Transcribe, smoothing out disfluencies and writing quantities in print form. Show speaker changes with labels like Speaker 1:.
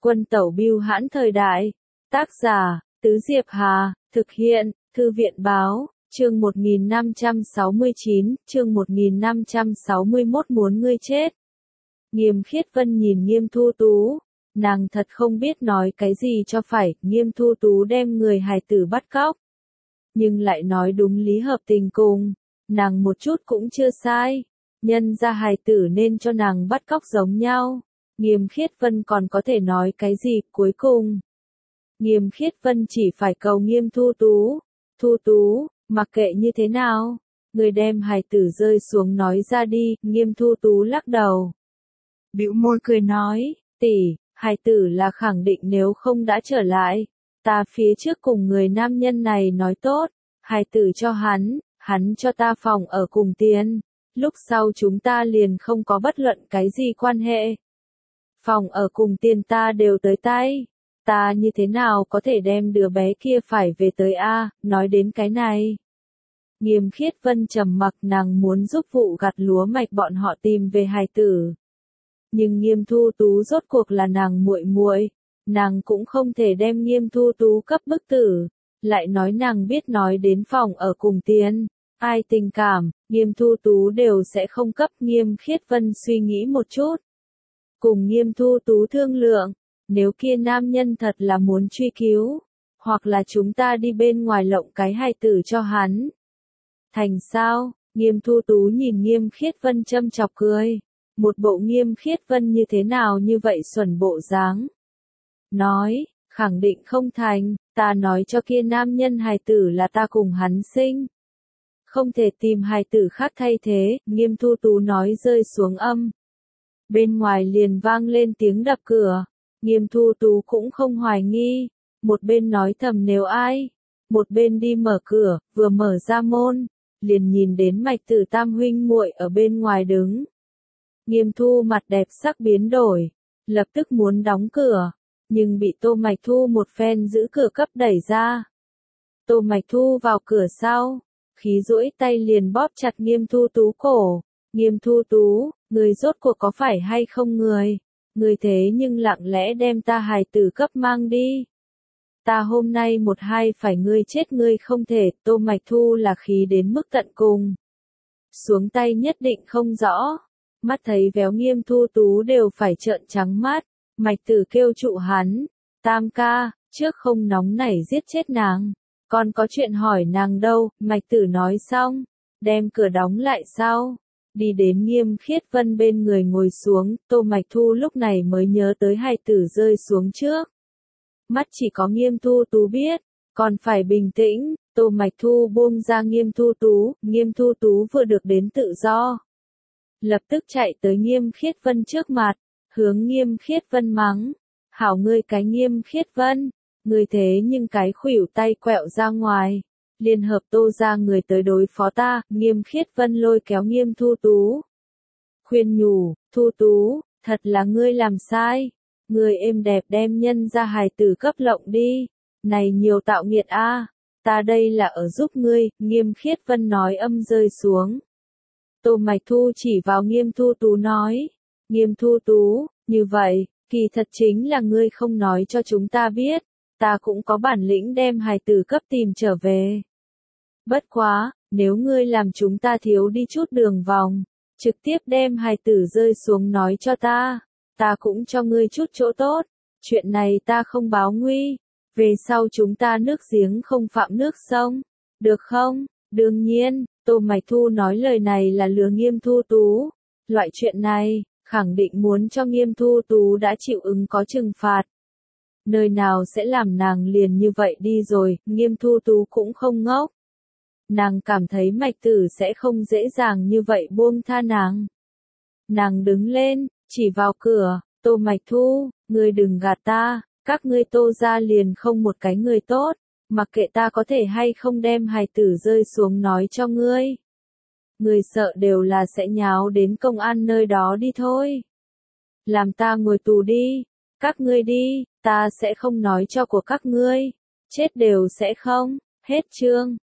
Speaker 1: Quân tẩu bưu hãn thời đại. Tác giả, Tứ Diệp Hà, thực hiện, Thư viện báo, chương 1569, chương 1561 muốn ngươi chết. Nghiêm Khiết Vân nhìn Nghiêm Thu Tú, nàng thật không biết nói cái gì cho phải, Nghiêm Thu Tú đem người hài tử bắt cóc. Nhưng lại nói đúng lý hợp tình cùng, nàng một chút cũng chưa sai, nhân ra hài tử nên cho nàng bắt cóc giống nhau. Nghiêm Khiết Vân còn có thể nói cái gì, cuối cùng. Nghiêm Khiết Vân chỉ phải cầu Nghiêm Thu Tú, mặc kệ như thế nào, người đem hài tử rơi xuống nói ra đi. Nghiêm Thu Tú lắc đầu, bĩu môi cười nói, tỷ, hài tử là khẳng định nếu không đã trở lại, ta phía trước cùng người nam nhân này nói tốt, hài tử cho hắn cho ta phòng ở cùng tiền, lúc sau chúng ta liền không có bất luận cái gì quan hệ. Phòng ở cùng tiền ta đều tới tay, ta như thế nào có thể đem đứa bé kia phải về tới a? Nói đến cái này, Nghiêm Khiết Vân trầm mặc, nàng muốn giúp vụ gặt lúa mạch bọn họ tìm về hài tử. Nhưng Nghiêm Thu Tú rốt cuộc là nàng muội muội, nàng cũng không thể đem Nghiêm Thu Tú cấp bức tử, lại nói nàng biết nói đến phòng ở cùng tiền, ai tình cảm, Nghiêm Thu Tú đều sẽ không cấp. Nghiêm Khiết Vân suy nghĩ một chút, cùng Nghiêm Thu Tú thương lượng, nếu kia nam nhân thật là muốn truy cứu, hoặc là chúng ta đi bên ngoài lộng cái hài tử cho hắn. Thành sao? Nghiêm Thu Tú nhìn Nghiêm Khiết Vân châm chọc cười, một bộ Nghiêm Khiết Vân như thế nào như vậy xuẩn bộ dáng. Nói, khẳng định không thành, ta nói cho kia nam nhân hài tử là ta cùng hắn sinh. Không thể tìm hài tử khác thay thế. Nghiêm Thu Tú nói rơi xuống âm. Bên ngoài liền vang lên tiếng đập cửa. Nghiêm Thu Tú cũng không hoài nghi, một bên nói thầm nếu ai, một bên đi mở cửa, vừa mở ra môn, liền nhìn đến Mạch Tử tam huynh muội ở bên ngoài đứng. Nghiêm Thu mặt đẹp sắc biến đổi, lập tức muốn đóng cửa, nhưng bị Tô Mạch Thu một phen giữ cửa cấp đẩy ra. Tô Mạch Thu vào cửa sau, khí duỗi tay liền bóp chặt Nghiêm Thu Tú cổ. Nghiêm Thu Tú, người rốt cuộc có phải hay không người thế nhưng lặng lẽ đem ta hài tử cấp mang đi. Ta hôm nay một hai phải ngươi chết ngươi không thể. Tô Mạch Thu là khí đến mức tận cùng, xuống tay nhất định không rõ. Mắt thấy véo Nghiêm Thu Tú đều phải trợn trắng mắt, Mạch Tử kêu trụ hắn, tam ca, trước không nóng nảy giết chết nàng, còn có chuyện hỏi nàng đâu. Mạch Tử nói xong, đem cửa đóng lại sau, đi đến Nghiêm Khiết Vân bên người ngồi xuống. Tô Mạch Thu lúc này mới nhớ tới hài tử rơi xuống trước. Mắt chỉ có Nghiêm Thu Tú biết, còn phải bình tĩnh. Tô Mạch Thu buông ra Nghiêm Thu Tú, Nghiêm Thu Tú vừa được đến tự do, lập tức chạy tới Nghiêm Khiết Vân trước mặt, hướng Nghiêm Khiết Vân mắng, hảo ngươi cái Nghiêm Khiết Vân, ngươi thế nhưng cái khuỷu tay quẹo ra ngoài, liên hợp Tô ra người tới đối phó ta. Nghiêm Khiết Vân lôi kéo Nghiêm Thu Tú, khuyên nhủ, Thu Tú, thật là ngươi làm sai, ngươi êm đẹp đem nhân ra hài tử cấp lộng đi, này nhiều tạo nghiệt a, ta đây là ở giúp ngươi. Nghiêm Khiết Vân nói âm rơi xuống. Tô Mạch Thu chỉ vào Nghiêm Thu Tú nói, Nghiêm Thu Tú, như vậy, kỳ thật chính là ngươi không nói cho chúng ta biết, ta cũng có bản lĩnh đem hài tử cấp tìm trở về. Bất quá, nếu ngươi làm chúng ta thiếu đi chút đường vòng, trực tiếp đem hài tử rơi xuống nói cho ta cũng cho ngươi chút chỗ tốt, chuyện này ta không báo nguy, về sau chúng ta nước giếng không phạm nước sông, được không? Đương nhiên, Tô Mạch Thu nói lời này là lừa Nghiêm Thu Tú, loại chuyện này, khẳng định muốn cho Nghiêm Thu Tú đã chịu ứng có trừng phạt. Nơi nào sẽ làm nàng liền như vậy đi rồi. Nghiêm Thu Tú cũng không ngốc. Nàng cảm thấy Mạch Tử sẽ không dễ dàng như vậy buông tha nàng. Nàng đứng lên, chỉ vào cửa, Tô Mạch Thu, ngươi đừng gạt ta, các ngươi Tô ra liền không một cái người tốt, mặc kệ ta có thể hay không đem hài tử rơi xuống nói cho ngươi. Ngươi sợ đều là sẽ nháo đến công an nơi đó đi thôi. Làm ta ngồi tù đi, các ngươi đi, ta sẽ không nói cho của các ngươi, chết đều sẽ không. Hết chương.